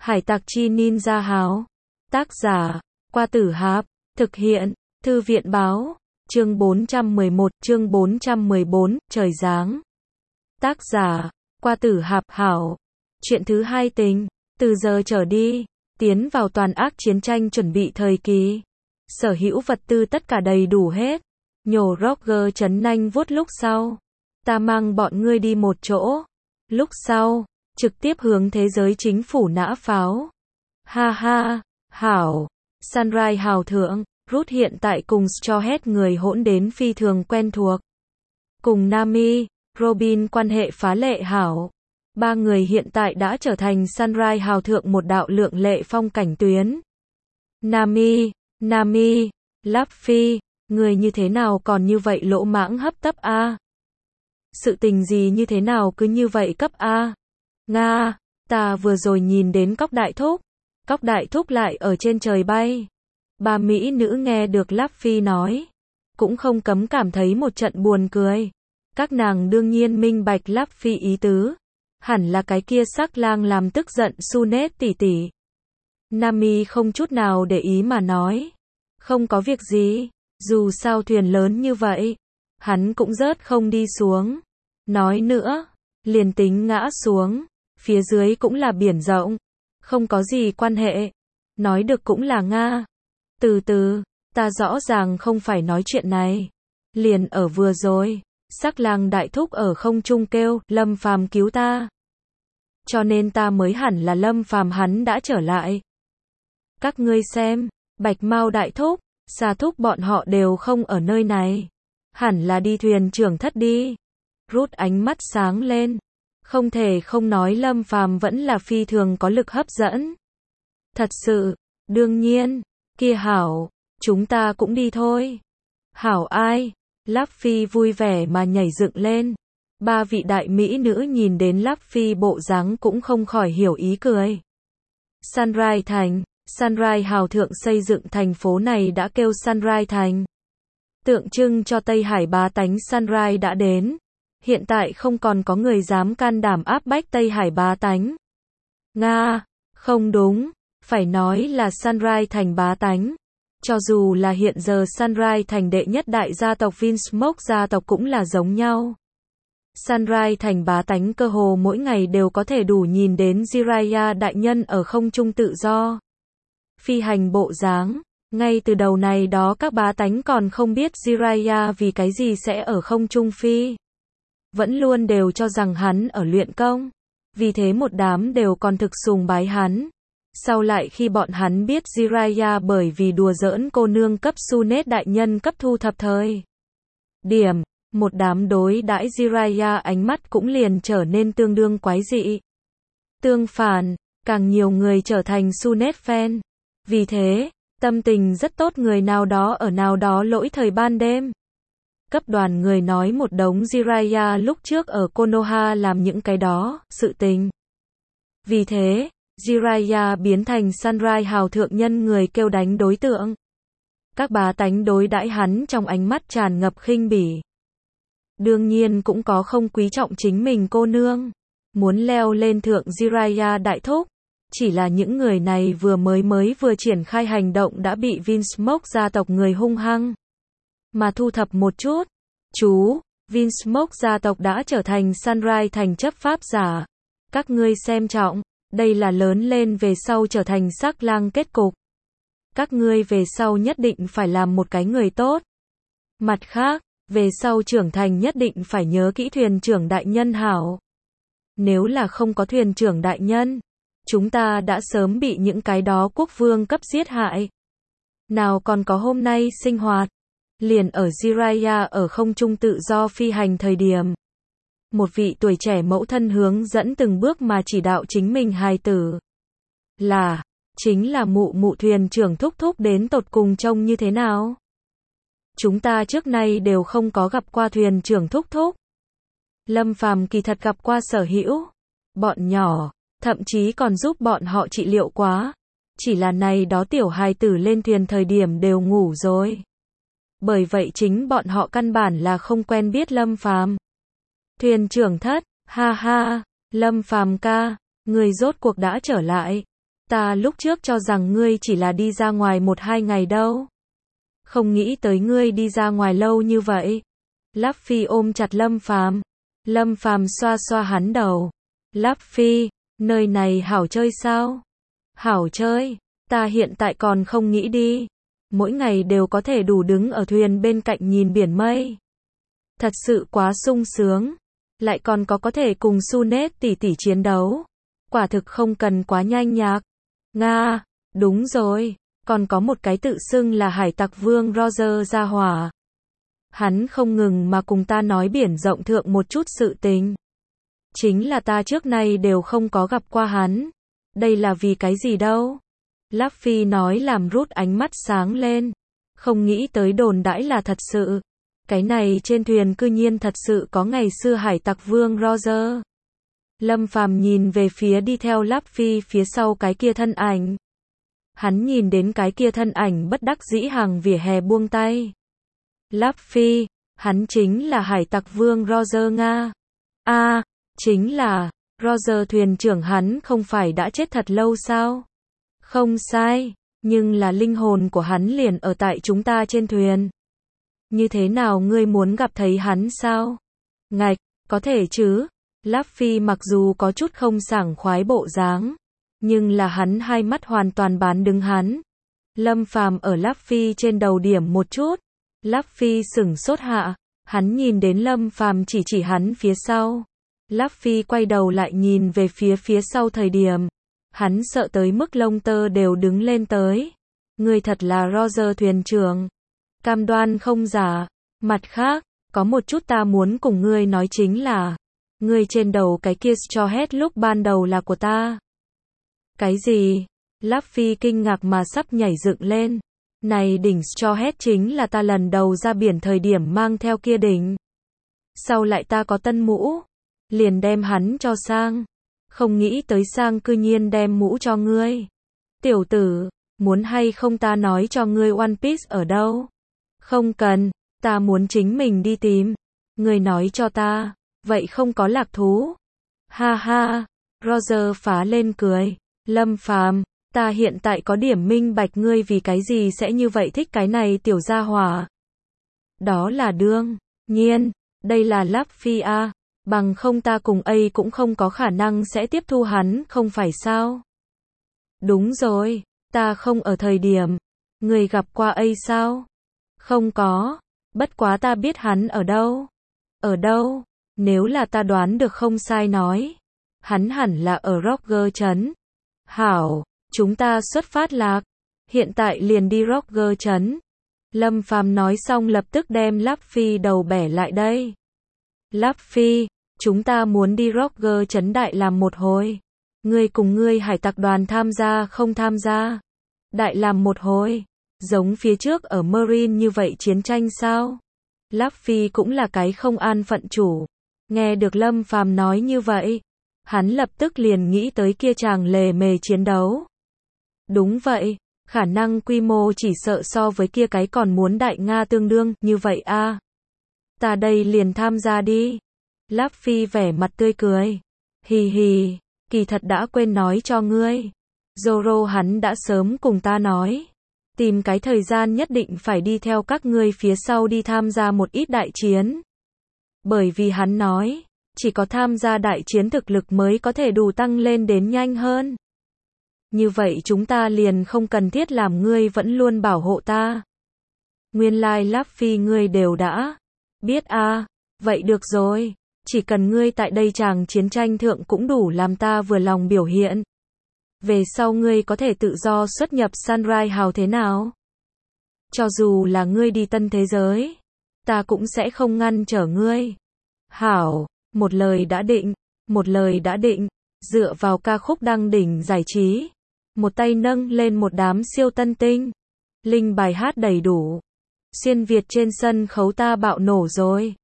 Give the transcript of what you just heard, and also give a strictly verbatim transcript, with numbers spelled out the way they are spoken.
Hải tặc chi ninja háo. Tác giả, Qua Tử Hạp. Thực hiện, Thư viện báo. Chương bốn trăm mười một, chương bốn trăm mười bốn, trời giáng. Tác giả, Qua Tử Hạp hảo. Chuyện thứ hai tình, từ giờ trở đi, tiến vào toàn ác chiến tranh chuẩn bị thời kỳ. Sở hữu vật tư tất cả đầy đủ hết. Nhổ Roger chấn nanh vuốt lúc sau. Ta mang bọn ngươi đi một chỗ. Lúc sau, trực tiếp hướng thế giới chính phủ nã pháo. Ha ha, hảo. Sunrise hào thượng, Rút hiện tại cùng Straw người hỗn đến phi thường quen thuộc. Cùng Nami, Robin quan hệ phá lệ hảo. Ba người hiện tại đã trở thành Sunrise hào thượng một đạo lượng lệ phong cảnh tuyến. Nami, Nami, Luffy, người như thế nào còn như vậy lỗ mãng hấp tấp a? Sự tình gì như thế nào cứ như vậy cấp a? Nga, ta vừa rồi nhìn đến Cóc Đại Thúc. Cóc Đại Thúc lại ở trên trời bay. Ba mỹ nữ nghe được Luffy nói, cũng không cấm cảm thấy một trận buồn cười. Các nàng đương nhiên minh bạch Luffy ý tứ, hẳn là cái kia sắc lang làm tức giận Tsunade tỷ tỷ. Nami không chút nào để ý mà nói, không có việc gì, dù sao thuyền lớn như vậy, hắn cũng rớt không đi xuống. Nói nữa, liền tính ngã xuống, phía dưới cũng là biển rộng, không có gì quan hệ. Nói được cũng là Nga. Từ từ, ta rõ ràng không phải nói chuyện này. Liền ở vừa rồi, sắc lang đại thúc ở không trung kêu, Lâm Phàm cứu ta. Cho nên ta mới hẳn là Lâm Phàm hắn đã trở lại. Các ngươi xem, Bạch Mao đại thúc, Sa thúc bọn họ đều không ở nơi này. Hẳn là đi thuyền trưởng thất đi. Rút ánh mắt sáng lên. Không thể không nói Lâm Phàm vẫn là phi thường có lực hấp dẫn. Thật sự, đương nhiên, kia hảo, chúng ta cũng đi thôi. Hảo ai? Luffy vui vẻ mà nhảy dựng lên. Ba vị đại mỹ nữ nhìn đến Luffy bộ dáng cũng không khỏi hiểu ý cười. Sunrise Thành, Sunrise hào thượng xây dựng thành phố này đã kêu Sunrise Thành. Tượng trưng cho Tây Hải bá tánh Sunrise đã đến. Hiện tại không còn có người dám can đảm áp bách Tây Hải bá tánh. Nga, không đúng, phải nói là Sunrise Thành bá tánh. Cho dù là hiện giờ Sunrise Thành đệ nhất đại gia tộc Vinsmoke gia tộc cũng là giống nhau. Sunrise Thành bá tánh cơ hồ mỗi ngày đều có thể đủ nhìn đến Jiraiya đại nhân ở không trung tự do phi hành bộ dáng. Ngay từ đầu này đó các bá tánh còn không biết Jiraiya vì cái gì sẽ ở không trung phi. Vẫn luôn đều cho rằng hắn ở luyện công. Vì thế một đám đều còn thực sùng bái hắn. Sau lại khi bọn hắn biết Jiraiya bởi vì đùa giỡn cô nương cấp Tsunade đại nhân cấp thu thập thời điểm, một đám đối đãi Jiraiya ánh mắt cũng liền trở nên tương đương quái dị. Tương phản, càng nhiều người trở thành Tsunade fan. Vì thế, tâm tình rất tốt người nào đó ở nào đó lỗi thời ban đêm. Cấp đoàn người nói một đống Jiraiya lúc trước ở Konoha làm những cái đó, sự tình. Vì thế, Jiraiya biến thành Sunrise hào thượng nhân người kêu đánh đối tượng. Các bá tánh đối đãi hắn trong ánh mắt tràn ngập khinh bỉ. Đương nhiên cũng có không quý trọng chính mình cô nương. Muốn leo lên thượng Jiraiya đại thúc. Chỉ là những người này vừa mới mới vừa triển khai hành động đã bị Vinsmoke gia tộc người hung hăng mà thu thập một chút. Chú, Vinsmoke gia tộc đã trở thành Sunrise Thành chấp pháp giả. Các ngươi xem trọng, đây là lớn lên về sau trở thành sắc lang kết cục. Các ngươi về sau nhất định phải làm một cái người tốt. Mặt khác, về sau trưởng thành nhất định phải nhớ kỹ thuyền trưởng đại nhân hảo. Nếu là không có thuyền trưởng đại nhân, chúng ta đã sớm bị những cái đó quốc vương cấp giết hại. Nào còn có hôm nay sinh hoạt. Liền ở Jiraiya ở không trung tự do phi hành thời điểm. Một vị tuổi trẻ mẫu thân hướng dẫn từng bước mà chỉ đạo chính mình hài tử. Là, chính là mụ mụ thuyền trưởng thúc thúc đến tột cùng trông như thế nào. Chúng ta trước nay đều không có gặp qua thuyền trưởng thúc thúc. Lâm Phàm kỳ thật gặp qua sở hữu. Bọn nhỏ, thậm chí còn giúp bọn họ trị liệu quá. Chỉ là này đó tiểu hài tử lên thuyền thời điểm đều ngủ rồi. Bởi vậy chính bọn họ căn bản là không quen biết Lâm Phàm. Thuyền trưởng thất, ha ha, Lâm Phàm ca, người rốt cuộc đã trở lại. Ta lúc trước cho rằng ngươi chỉ là đi ra ngoài một hai ngày đâu. Không nghĩ tới ngươi đi ra ngoài lâu như vậy. Láp Phi ôm chặt Lâm Phàm. Lâm Phàm xoa xoa hắn đầu. Láp Phi, nơi này hảo chơi sao? Hảo chơi, ta hiện tại còn không nghĩ đi. Mỗi ngày đều có thể đủ đứng ở thuyền bên cạnh nhìn biển mây. Thật sự quá sung sướng. Lại còn có có thể cùng Sunet tỷ tỷ chiến đấu. Quả thực không cần quá nhanh nhạc. Nga, đúng rồi, còn có một cái tự xưng là hải tặc vương Roger gia hỏa. Hắn không ngừng mà cùng ta nói biển rộng thượng một chút sự tình. Chính là ta trước nay đều không có gặp qua hắn. Đây là vì cái gì đâu? Láp Phi nói làm Rút ánh mắt sáng lên. Không nghĩ tới đồn đãi là thật sự. Cái này trên thuyền cư nhiên thật sự có ngày xưa hải tặc vương Roger. Lâm Phàm nhìn về phía đi theo Láp Phi phía sau cái kia thân ảnh. Hắn nhìn đến cái kia thân ảnh bất đắc dĩ hàng vỉa hè buông tay. Láp Phi, hắn chính là hải tặc vương Roger Nga. A, à, chính là, Roger thuyền trưởng hắn không phải đã chết thật lâu sao? Không sai, nhưng là linh hồn của hắn liền ở tại chúng ta trên thuyền. Như thế nào ngươi muốn gặp thấy hắn sao? Ngạch, có thể chứ. Láp Phi mặc dù có chút không sảng khoái bộ dáng, nhưng là hắn hai mắt hoàn toàn bán đứng hắn. Lâm Phàm ở Láp Phi trên đầu điểm một chút. Láp Phi sửng sốt hạ, hắn nhìn đến Lâm Phàm chỉ chỉ hắn phía sau. Láp Phi quay đầu lại nhìn về phía phía sau thời điểm, hắn sợ tới mức lông tơ đều đứng lên tới. Ngươi thật là Roger thuyền trưởng. Cam đoan không giả. Mặt khác, có một chút ta muốn cùng ngươi nói chính là, ngươi trên đầu cái kia straw hat lúc ban đầu là của ta. Cái gì? Láp Phi kinh ngạc mà sắp nhảy dựng lên. Này đỉnh straw hat chính là ta lần đầu ra biển thời điểm mang theo kia đỉnh. Sau lại ta có tân mũ, liền đem hắn cho Sang. Không nghĩ tới Sang cư nhiên đem mũ cho ngươi. Tiểu tử, muốn hay không ta nói cho ngươi One Piece ở đâu? Không cần, ta muốn chính mình đi tìm. Ngươi nói cho ta, vậy không có lạc thú. Ha ha, Roger phá lên cười. Lâm Phàm, ta hiện tại có điểm minh bạch ngươi vì cái gì sẽ như vậy thích cái này tiểu gia hỏa. Đó là đương nhiên, đây là Láp Phi a, bằng không ta cùng A cũng không có khả năng sẽ tiếp thu hắn, không phải sao? Đúng rồi, ta không ở thời điểm. Người gặp qua A sao? Không có, bất quá ta biết hắn ở đâu. Ở đâu? Nếu là ta đoán được không sai nói, hắn hẳn là ở Roger trấn. Hảo, chúng ta xuất phát lạc. Hiện tại liền đi Roger trấn. Lâm Phàm nói xong lập tức đem Láp Phi đầu bẻ lại đây. Láp Phi, chúng ta muốn đi Roger trấn đại làm một hồi. Ngươi cùng ngươi hải tặc đoàn tham gia không tham gia? Đại làm một hồi. Giống phía trước ở Marine như vậy chiến tranh sao? Láp Phi cũng là cái không an phận chủ. Nghe được Lâm Phàm nói như vậy, hắn lập tức liền nghĩ tới kia chàng lề mề chiến đấu. Đúng vậy, khả năng quy mô chỉ sợ so với kia cái còn muốn đại Nga tương đương, như vậy a. À. Ta đây liền tham gia đi. Láp Phi vẻ mặt tươi cười. Hì hì, kỳ thật đã quên nói cho ngươi. Zoro hắn đã sớm cùng ta nói. Tìm cái thời gian nhất định phải đi theo các ngươi phía sau đi tham gia một ít đại chiến. Bởi vì hắn nói, chỉ có tham gia đại chiến thực lực mới có thể đủ tăng lên đến nhanh hơn. Như vậy chúng ta liền không cần thiết làm ngươi vẫn luôn bảo hộ ta. Nguyên lai Láp Phi ngươi đều đã biết a, à, vậy được rồi, chỉ cần ngươi tại đây chàng chiến tranh thượng cũng đủ làm ta vừa lòng biểu hiện. Về sau ngươi có thể tự do xuất nhập Sunrise House thế nào? Cho dù là ngươi đi tân thế giới, ta cũng sẽ không ngăn trở ngươi. Hảo, một lời đã định, một lời đã định, dựa vào ca khúc đăng đỉnh giải trí. Một tay nâng lên một đám siêu tân tinh. Linh bài hát đầy đủ. Xuyên Việt trên sân khấu ta bạo nổ rồi.